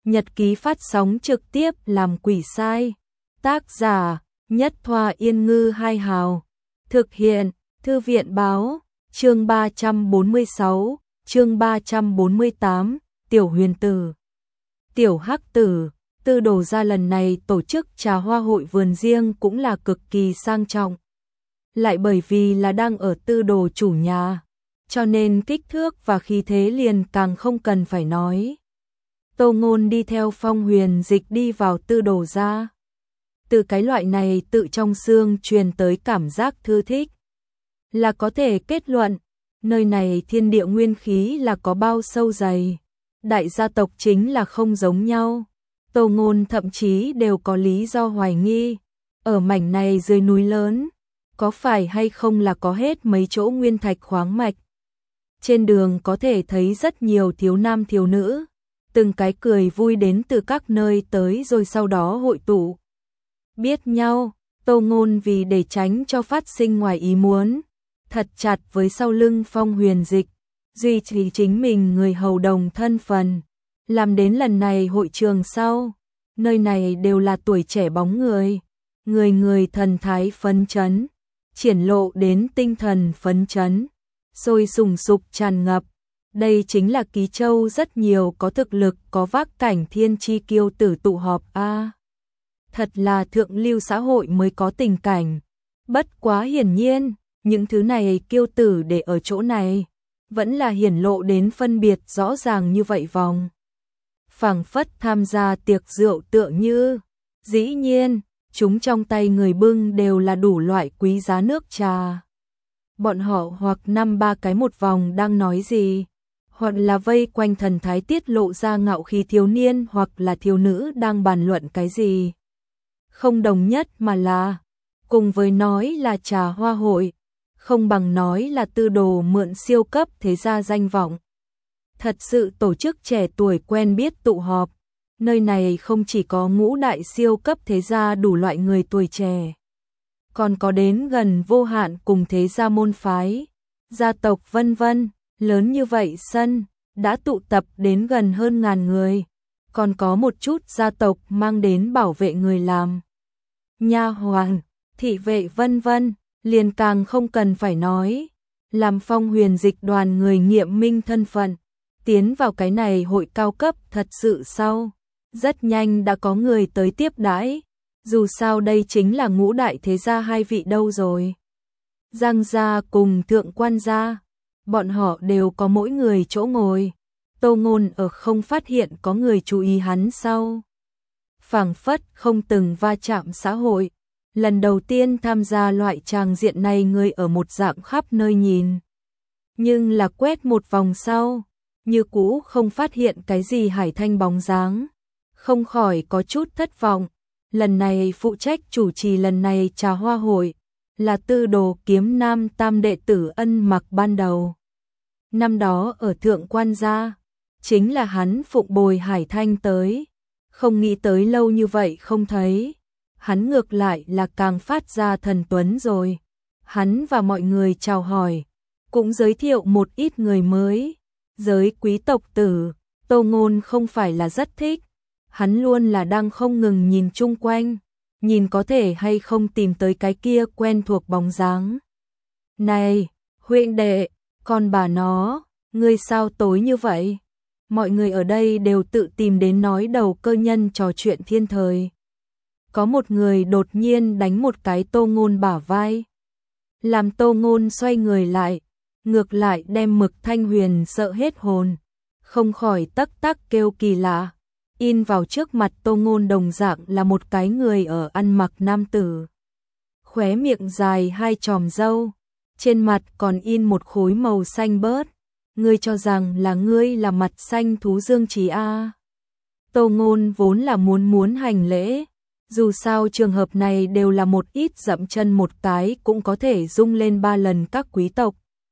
Nhật ký phát sóng trực tiếp làm quỷ sai. Tác giả Nhất Thoa Yên Ngư Hai Hào. Thực hiện Thư viện Báo. Chương 346, chương 348, Tiểu Huyền Tử. Tiểu Hắc Tử, Tư Đồ gia lần này tổ chức trà hoa hội vườn riêng cũng là cực kỳ sang trọng. Lại bởi vì là đang ở Tư Đồ chủ nhà, cho nên kích thước và khí thế liền càng không cần phải nói. Tô Ngôn đi theo Phong Huyền Dịch đi vào Tư Đồ gia. Từ cái loại này tự trong xương truyền tới cảm giác thư thích, là có thể kết luận, nơi này thiên địa nguyên khí là có bao sâu dày. Đại gia tộc chính là không giống nhau. Tô Ngôn thậm chí đều có lý do hoài nghi, ở mảnh này dưới núi lớn, có phải hay không là có hết mấy chỗ nguyên thạch khoáng mạch. Trên đường có thể thấy rất nhiều thiếu nam thiếu nữ, từng cái cười vui đến từ các nơi tới rồi sau đó hội tụ. Biết nhau, Tô Ngôn vì để tránh cho phát sinh ngoài ý muốn, thật chặt với sau lưng Phong Huyền Dịch, duy trì chính mình người hầu đồng thân phần, làm đến lần này hội trường sau, nơi này đều là tuổi trẻ bóng người, người người thần thái phấn chấn, triển lộ đến tinh thần phấn chấn, sôi sùng sục tràn ngập. Đây chính là Ký Châu rất nhiều có thực lực có vác cảnh thiên chi kiêu tử tụ họp a. Thật là thượng lưu xã hội mới có tình cảnh. Bất quá hiển nhiên, những thứ này kiêu tử để ở chỗ này, vẫn là hiển lộ đến phân biệt rõ ràng như vậy vòng. Phảng phất tham gia tiệc rượu tựa như, dĩ nhiên, chúng trong tay người bưng đều là đủ loại quý giá nước trà. Bọn họ hoặc năm ba cái một vòng đang nói gì, hoặc là vây quanh thần thái tiết lộ ra ngạo khí thiếu niên hoặc là thiếu nữ đang bàn luận cái gì. Không đồng nhất mà là, cùng với nói là trà hoa hội, không bằng nói là Tư Đồ mượn siêu cấp thế gia danh vọng. Thật sự tổ chức trẻ tuổi quen biết tụ họp, nơi này không chỉ có ngũ đại siêu cấp thế gia đủ loại người tuổi trẻ, còn có đến gần vô hạn cùng thế gia môn phái, gia tộc vân vân, lớn như vậy sân, đã tụ tập đến gần hơn 1000 người, còn có một chút gia tộc mang đến bảo vệ người làm. Nha hoàn, thị vệ vân vân, liền càng không cần phải nói, làm Phong Huyền Dịch đoàn người nghiệm minh thân phận, tiến vào cái này hội cao cấp thật sự sau, rất nhanh đã có người tới tiếp đãi, dù sao đây chính là ngũ đại thế gia hai vị đâu rồi. Giang gia cùng Thượng Quan gia, bọn họ đều có mỗi người chỗ ngồi, Tô Ngôn ở không phát hiện có người chú ý hắn sau. Phảng phất không từng va chạm xã hội, lần đầu tiên tham gia loại tràng diện này người ở một dạng khắp nơi nhìn. Nhưng là quét một vòng sau, như cũ không phát hiện cái gì Hải Thanh bóng dáng, không khỏi có chút thất vọng. Lần này phụ trách chủ trì lần này trà hoa hội, là Tư Đồ Kiếm Nam tam đệ tử Ân Mặc ban đầu. Năm đó ở Thượng Quan gia, chính là hắn phụng bồi Hải Thanh tới, không nghĩ tới lâu như vậy không thấy. Hắn ngược lại là càng phát ra thần tuấn rồi. Hắn và mọi người chào hỏi, cũng giới thiệu một ít người mới. Giới quý tộc tử, Tô Ngôn không phải là rất thích. Hắn luôn là đang không ngừng nhìn chung quanh, nhìn có thể hay không tìm tới cái kia quen thuộc bóng dáng. Này, huynh đệ, con bà nó, ngươi sao tối như vậy? Mọi người ở đây đều tự tìm đến nói đầu cơ nhân trò chuyện thiên thời. Có một người đột nhiên đánh một cái Tô Ngôn bả vai, làm Tô Ngôn xoay người lại, ngược lại đem Mực Thanh Huyền sợ hết hồn, không khỏi tắc tắc kêu kỳ lạ. In vào trước mặt Tô Ngôn đồng dạng là một cái người ở ăn mặc nam tử, khóe miệng dài hai chòm râu, trên mặt còn in một khối màu xanh bớt. Ngươi cho rằng là ngươi là mặt xanh thú Dương Trí a? Tô Ngôn vốn là muốn hành lễ, dù sao trường hợp này đều là một ít dậm chân một cái cũng có thể rung lên 3 lần các quý tộc.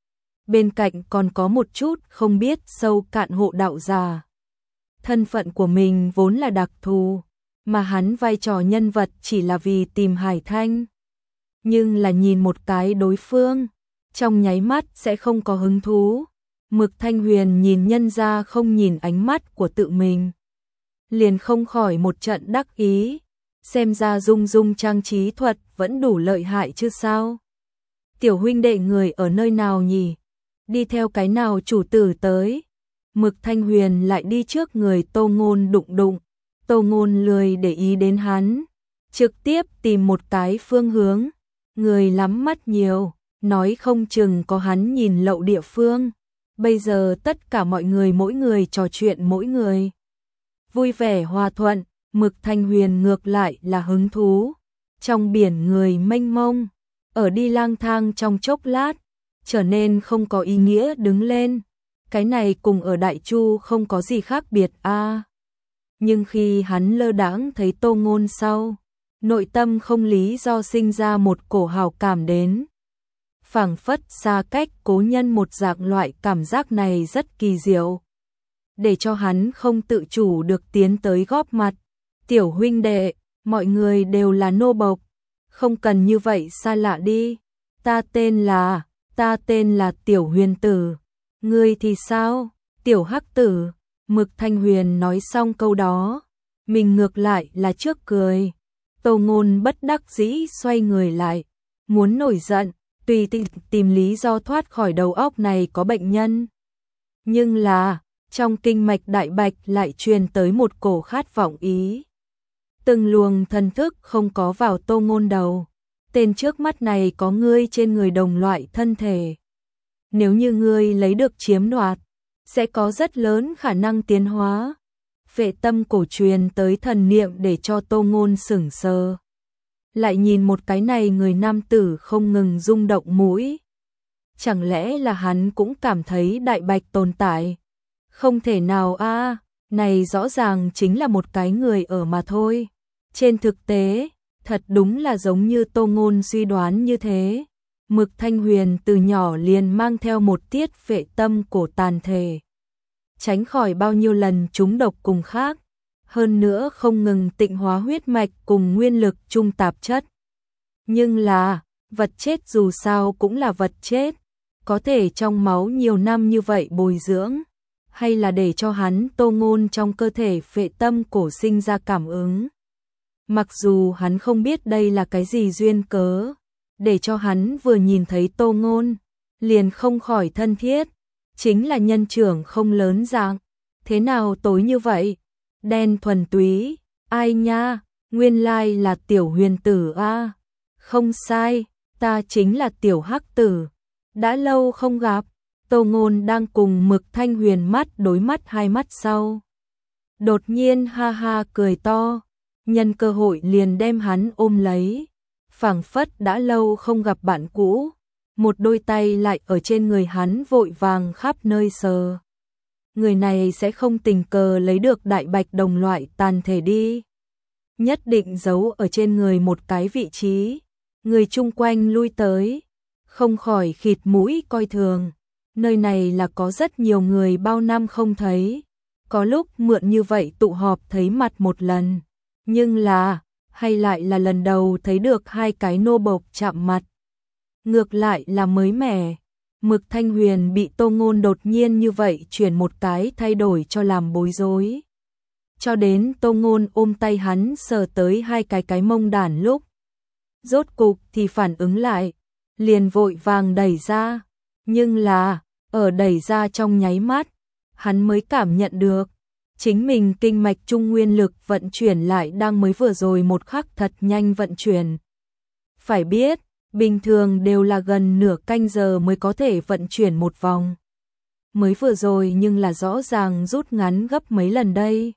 Bên cạnh còn có một chút không biết sâu cạn hộ đạo già. Thân phận của mình vốn là đặc thù, mà hắn vai trò nhân vật chỉ là vì tìm Hải Thanh. Nhưng là nhìn một cái đối phương, trong nháy mắt sẽ không có hứng thú. Mực Thanh Huyền nhìn nhân ra không nhìn ánh mắt của tự mình. liền không khỏi một trận đắc ý, xem ra Dung Dung trang trí thuật vẫn đủ lợi hại chứ sao. Tiểu huynh đệ người ở nơi nào nhỉ? Đi theo cái nào chủ tử tới? Mực Thanh Huyền lại đi trước người Tô Ngôn đụng đụng, Tô Ngôn lười để ý đến hắn, trực tiếp tìm một cái phương hướng, người lắm mắt nhiều, nói không chừng có hắn nhìn lậu địa phương. Bây giờ tất cả mọi người mỗi người trò chuyện mỗi người. Vui vẻ hòa thuận, Mực Thanh Huyền ngược lại là hứng thú. Trong biển người mênh mông, ở đi lang thang trong chốc lát, trở nên không có ý nghĩa đứng lên. Cái này cùng ở Đại Chu không có gì khác biệt a. Nhưng khi hắn lơ đãng thấy Tô Ngôn sau, nội tâm không lý do sinh ra một cổ hào cảm đến. Phảng phất xa cách cố nhân một dạng, loại cảm giác này rất kỳ diệu, để cho hắn không tự chủ được tiến tới góp mặt. Tiểu huynh đệ, mọi người đều là nô bộc, không cần như vậy xa lạ đi. Ta tên là Tiểu Huyền Tử. Ngươi thì sao? Tiểu Hắc Tử. Mực Thanh Huyền nói xong câu đó, mình ngược lại là trước cười. Tô Ngôn bất đắc dĩ xoay người lại, muốn nổi giận, tùy tìm lý do thoát khỏi đầu óc này có bệnh nhân. Nhưng là, trong kinh mạch đại bạch lại truyền tới một cổ khát vọng ý. Từng luồng thần thức không có vào Tô Ngôn đầu. Tên trước mắt này có ngươi trên người đồng loại thân thể. Nếu như ngươi lấy được chiếm đoạt, sẽ có rất lớn khả năng tiến hóa. Vệ tâm cổ truyền tới thần niệm để cho Tô Ngôn sững sờ. Lại nhìn một cái này người nam tử không ngừng rung động mũi. Chẳng lẽ là hắn cũng cảm thấy đại bạch tồn tại? Không thể nào a, này rõ ràng chính là một cái người ở mà thôi. Trên thực tế, thật đúng là giống như Tô Ngôn suy đoán như thế. Mực Thanh Huyền từ nhỏ liền mang theo một tiết vệ tâm cổ tàn thể, tránh khỏi bao nhiêu lần trúng độc cùng khác, hơn nữa không ngừng tịnh hóa huyết mạch cùng nguyên lực trung tạp chất. Nhưng là, vật chết dù sao cũng là vật chết, có thể trong máu nhiều năm như vậy bồi dưỡng, hay là để cho hắn Tô Ngôn trong cơ thể vệ tâm cổ sinh ra cảm ứng. Mặc dù hắn không biết đây là cái gì duyên cớ, để cho hắn vừa nhìn thấy Tô Ngôn, liền không khỏi thân thiết, chính là nhân trưởng không lớn dạng, thế nào tối như vậy, đen thuần túy, ai nha, nguyên lai là Tiểu Huyền Tử a. Không sai, ta chính là Tiểu Hắc Tử, đã lâu không gặp. Tô Ngôn đang cùng Mực Thanh Huyền mắt đối mắt, hai mắt sau đột nhiên ha ha cười to, nhân cơ hội liền đem hắn ôm lấy, phảng phất đã lâu không gặp bạn cũ, một đôi tay lại ở trên người hắn vội vàng khắp nơi sờ. Người này sẽ không tình cờ lấy được đại bạch đồng loại tàn thể đi, nhất định giấu ở trên người một cái vị trí. Người chung quanh lui tới, không khỏi khịt mũi coi thường. Nơi này là có rất nhiều người bao năm không thấy, có lúc mượn như vậy tụ họp thấy mặt một lần, nhưng là, hay lại là lần đầu thấy được hai cái nô bộc chạm mặt. Ngược lại là mới mẻ, Mực Thanh Huyền bị Tô Ngôn đột nhiên như vậy chuyển một cái thay đổi cho làm bối rối. Cho đến Tô Ngôn ôm tay hắn sờ tới hai cái mông đàn lúc, rốt cục thì phản ứng lại, liền vội vàng đẩy ra, nhưng là, ở đẩy ra trong nháy mắt, hắn mới cảm nhận được, chính mình kinh mạch trung nguyên lực vận chuyển lại đang mới vừa rồi một khắc thật nhanh vận chuyển. Phải biết, bình thường đều là gần nửa canh giờ mới có thể vận chuyển một vòng. Mới vừa rồi nhưng là rõ ràng rút ngắn gấp mấy lần đây.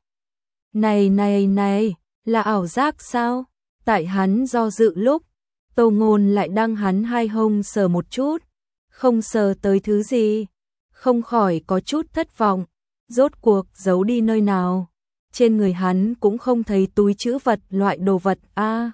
Này, là ảo giác sao? Tại hắn do dự lúc, Tô Ngôn lại đang hắn hai hông sờ một chút, không sờ tới thứ gì, không khỏi có chút thất vọng, rốt cuộc giấu đi nơi nào, trên người hắn cũng không thấy túi trữ vật loại đồ vật a.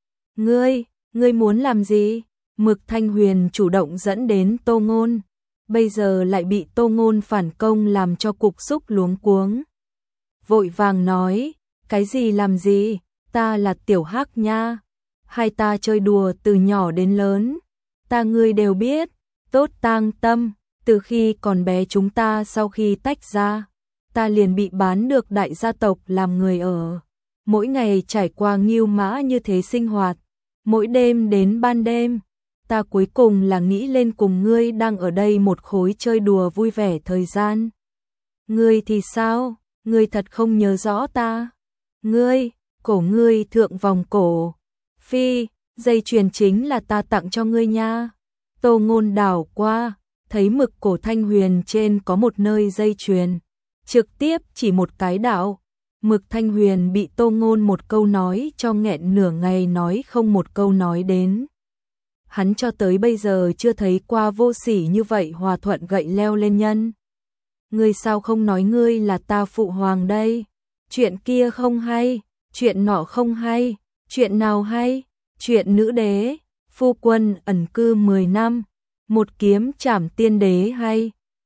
Ngươi muốn làm gì? Mực Thanh Huyền chủ động dẫn đến Tô Ngôn, bây giờ lại bị Tô Ngôn phản công làm cho cục xúc luống cuống. Vội vàng nói, cái gì làm gì, ta là Tiểu Hắc nha, hai ta chơi đùa từ nhỏ đến lớn, ta ngươi đều biết, tốt tang tâm, từ khi còn bé chúng ta sau khi tách ra, ta liền bị bán được đại gia tộc làm người ở. Mỗi ngày trải qua nghiêu mã như thế sinh hoạt, mỗi đêm đến ban đêm, ta cuối cùng là nghĩ lên cùng ngươi đang ở đây một khối chơi đùa vui vẻ thời gian. Ngươi thì sao? Ngươi thật không nhớ rõ ta. Ngươi, cổ ngươi thượng vòng cổ. Phi, dây chuyền chính là ta tặng cho ngươi nha. Tô Ngôn đảo qua, thấy mực cổ Thanh Huyền trên có một nơi dây chuyền, trực tiếp chỉ một cái đạo. Mực Thanh Huyền bị Tô Ngôn một câu nói cho nghẹn nửa ngày nói không một câu nói đến. Hắn cho tới bây giờ chưa thấy qua vô sỉ như vậy hòa thuận gậy leo lên nhân. Ngươi sao không nói ngươi là ta phụ hoàng đây? Chuyện kia không hay, chuyện nọ không hay, chuyện nào hay? Chuyện nữ đế, phu quân ẩn cư 10 năm, một kiếm trảm tiên đế hay?